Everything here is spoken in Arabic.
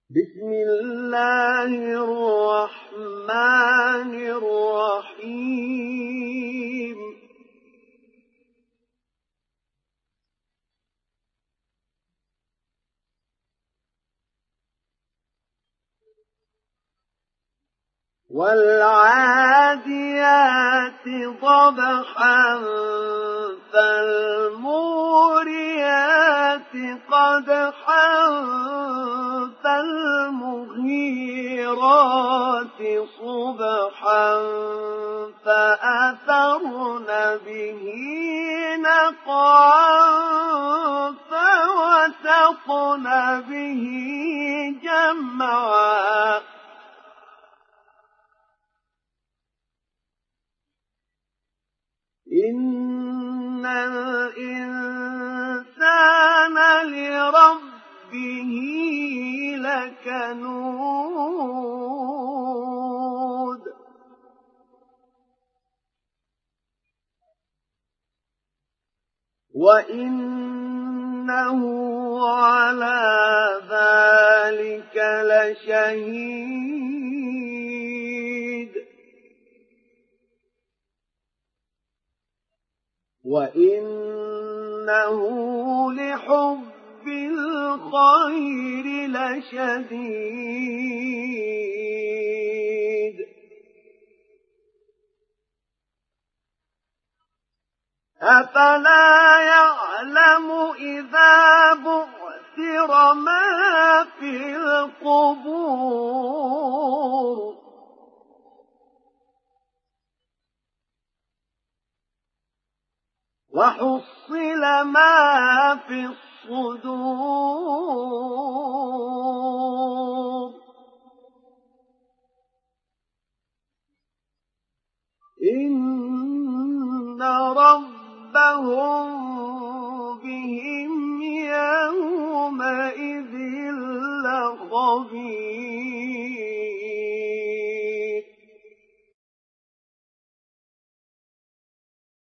بسم الله الرحمن الرحيم والعاديات ضبحا فالموريات قدحا فالمغيرات صبحا فأثرن به نقعا فوسطن به جمعا إن الإنسان لربه لكنود وإنه على ذلك لشهيد وإنه لحب الخير لشديد أفلا يعلم إذا بعثر ما في القبور وحصل ما في الصدور إن ربهم